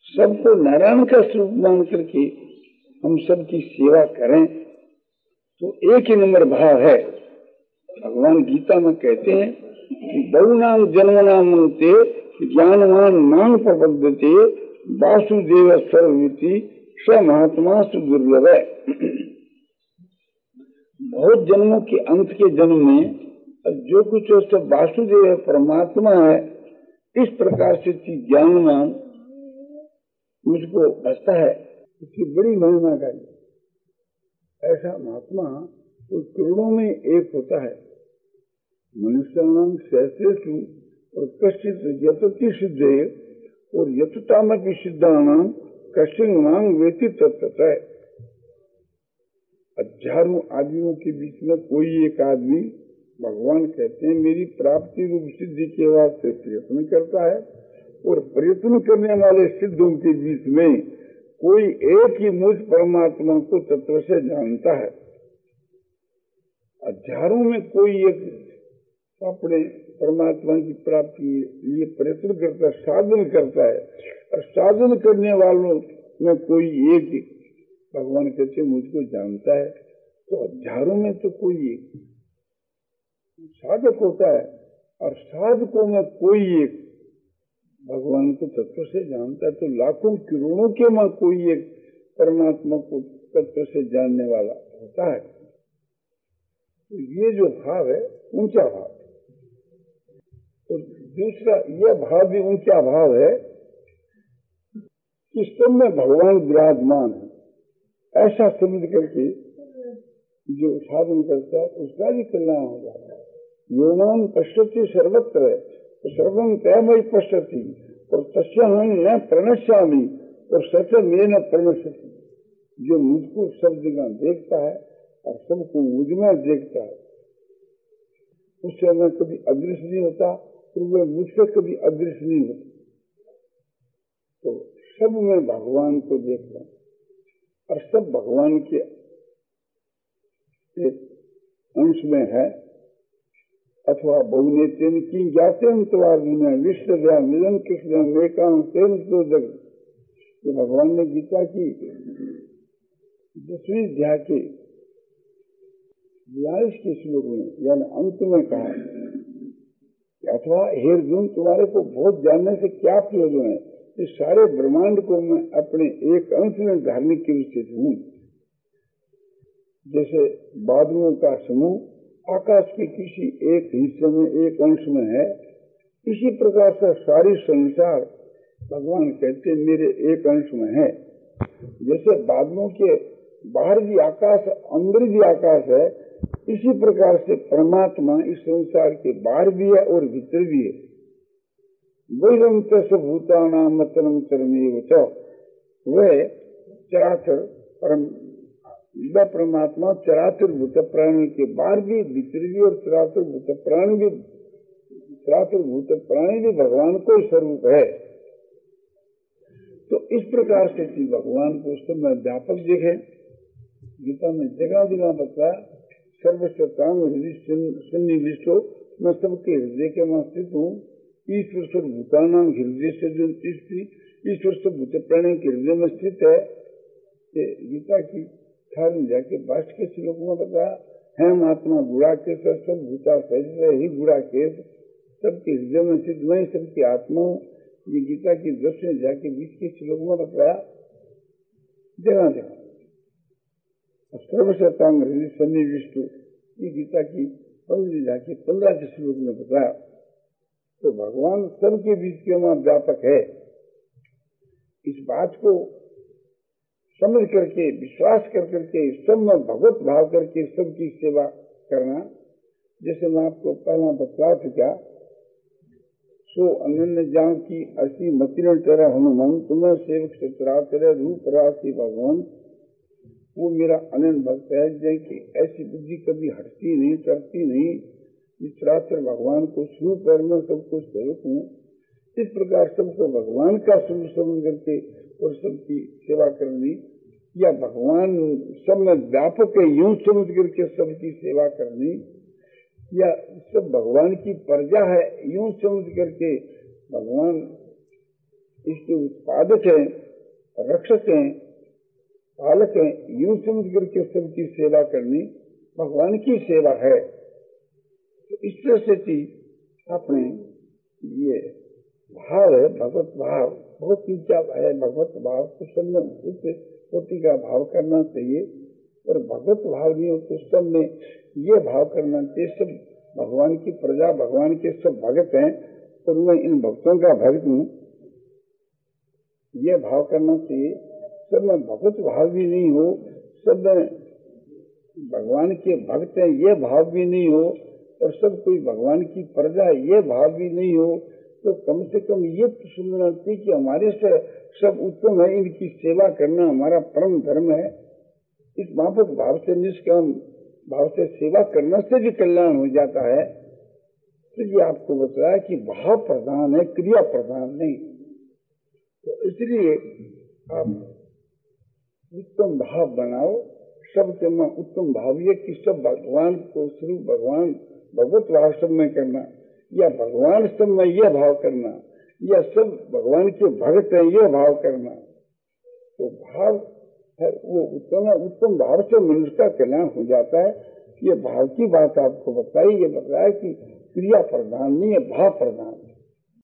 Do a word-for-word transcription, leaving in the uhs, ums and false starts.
सबको नारायण का स्वरूप मान करके हम सबकी सेवा करें तो एक ही नंबर भाव है। भगवान गीता में कहते हैं कि बहुनाम जन्मनाम ते ज्ञानवान नाम प्रबद्धते वासुदेव सर्वमिति स महात्मा सुदुर्लभ है। बहुत जन्मों के अंत के जन्म में जो कुछ है सब वासुदेव है, परमात्मा है, इस प्रकार से ज्ञानवान मुझको बसता है, इसकी बड़ी महिमा का ऐसा महात्मा तो करोड़ों में एक होता है। मनुष्य नाम सहस्रेषु और कश्चित यतति सिद्धे और यतताम की सिद्धानाम कश्चिन मांग वेति तत्त है। हजारों आदमियों के बीच में कोई एक आदमी भगवान कहते हैं मेरी प्राप्ति रूप सिद्धि के वास्ते प्रयत्न करता है, और प्रयत्न करने वाले सिद्धों के बीच में कोई एक ही मुझ परमात्मा को तत्व से जानता है। हजारों में कोई एक अपने परमात्मा की प्राप्ति के लिए प्रयत्न करता है, साधन करता है, और साधन करने वालों में कोई एक भगवान कहते मुझको जानता है। तो हजारों में तो कोई एक साधक होता है, और साधकों में कोई एक भगवान को तत्व से जानता है। तो लाखों करोड़ों के में कोई एक परमात्मा को तत्व से जानने वाला होता है। तो ये जो भाव है ऊंचा भाव। तो दूसरा यह भाव भी ऊंचा भाव है कि सब में भगवान विराजमान है, ऐसा समझ करके जो साधन करता है उसका भी कल्याण हो जाता है। योनाम पश्यति सर्वत्र सर्वम तयमयि पश्यति और तस्याहं न प्रणश्यामि और सच में न प्रणश्यति। जो मुझको सब जगह देखता है और सबको मुझ में देखता है, उससे मैं कभी अदृश्य नहीं होता, तो वह मुझसे कभी अदृश्य नहीं होता। तो सब में भगवान को देखता और सब भगवान के एक अंश में है। अथवा बहुनेत्र की ज्ञाते विश्व मिलन कृष्ण तो भगवान ने गीता की दसवीं अध्याय के बयालीस के श्लोक में यानी अंत में कहा अथवा हे अर्जुन तुम्हारे को बहुत जानने से क्या प्रयोजन है, इस सारे ब्रह्मांड को मैं अपने एक अंश में धारण के स्थित हूँ। जैसे बादलों का समूह आकाश के किसी एक हिस्से में एक अंश में है, इसी प्रकार से सारी संसार भगवान कहते मेरे एक अंश में है। जैसे बादलों के बाहर भी आकाश अंदर भी आकाश है, इसी प्रकार से परमात्मा इस संसार के बाहर भी है और भीतर भी है। वैरंत भूतानाम मतनम चरमेव च, वह चराचर परम वह परमात्मा चराचर भूत प्राणी के बाहर भी भीतर भी और चराचर भूत प्राणी भी चराचर भूत प्राणी भी भगवान को स्वरूप है। तो इस प्रकार से कि भगवान को उस समय व्यापक देखे। गीता में जगह जगह बताया सर्वसत्तांग सन्निविष्टो, मैं सबके हृदय के में स्थित हूँ। ईश्वर सब भूतानाम हृदय से जो ईश्वर सब भूत प्राणी के हृदय में स्थित है। गीता की थारी जाके भाष्य के श्लोक में बताया है महात्मा गुड़ा के सब भूता सहित ही गुड़ा के सबके हृदय में स्थित वही सबकी आत्मा। ये गीता की दसवें जाके बीच के श्लोक में बताया जगह जगह सर्वसत्तांग हृदय सन्निविष्ट, ये गीता की पंद्रह जाके पंद्रह के श्लोक में बताया। तो भगवान सबके बीच के वहां व्यापक है। इस बात को समझ करके विश्वास कर करके सब में भगवत भाव करके सबकी सेवा करना, जैसे मैं आपको पहला बतला चुका। सो अनन्य जान की असी मतिरण तेरा हनुमान तुम्हें सेवक सतरा तेरा रूप राशि भगवान, वो मेरा अनन्य भक्त है जैसे ऐसी बुद्धि कभी हटती नहीं करती नहीं। इस रात्र भगवान को स्वरूप कर मैं सबको सेवक हूँ। इस प्रकार सबको भगवान का स्वरूप समझ करके और सबकी सेवा करनी, या भगवान सब में व्यापक है यूं समझ करके सबकी सेवा करनी, या सब भगवान की प्रजा है यूं समझ करके भगवान इसके उत्पादक हैं, रक्षक हैं, पालक हैं, यूं समझ करके सबकी सेवा करनी भगवान की सेवा है। तो इस तरह से अपने ये भाव है, भगवत भाव बहुत ऊंचा है। भगवत भाव को सब में उच्च कोटि का भाव करना चाहिए, और भगवत भाव नहीं हो तो सब में ये भाव करना चाहिए, सब भगवान की प्रजा, भगवान के सब भक्त हैं और मैं इन भक्तों का भक्त हूँ, ये भाव करना चाहिए। सब में भगवत भाव भी नहीं हो, सब में भगवान के भक्त हैं ये भाव भी नहीं हो, और सब कोई भगवान की प्रजा ये भाव भी नहीं हो, तो कम से कम ये सुनना चाहिए कि हमारे से सब उत्तम है, इनकी सेवा करना हमारा परम धर्म है। इस माफक भाव से, निष्काम भाव से सेवा करने से भी कल्याण हो जाता है। तो ये आपको बताया कि भाव प्रधान है, क्रिया प्रधान नहीं। तो इसलिए आप उत्तम भाव बनाओ, सबके में उत्तम भाव ये कि सब भगवान को स्वरूप भगवान भगवत भाव सब में करना, या भगवान सब में यह भाव करना, या सब भगवान के भक्त है ये भाव करना। तो भाव है वो उत्तम उत्तम भाव से मनुष्य का कल्याण हो जाता है। ये भाव की बात आपको बताई, ये बताया कि क्रिया प्रधान नहीं है, भाव प्रधान है।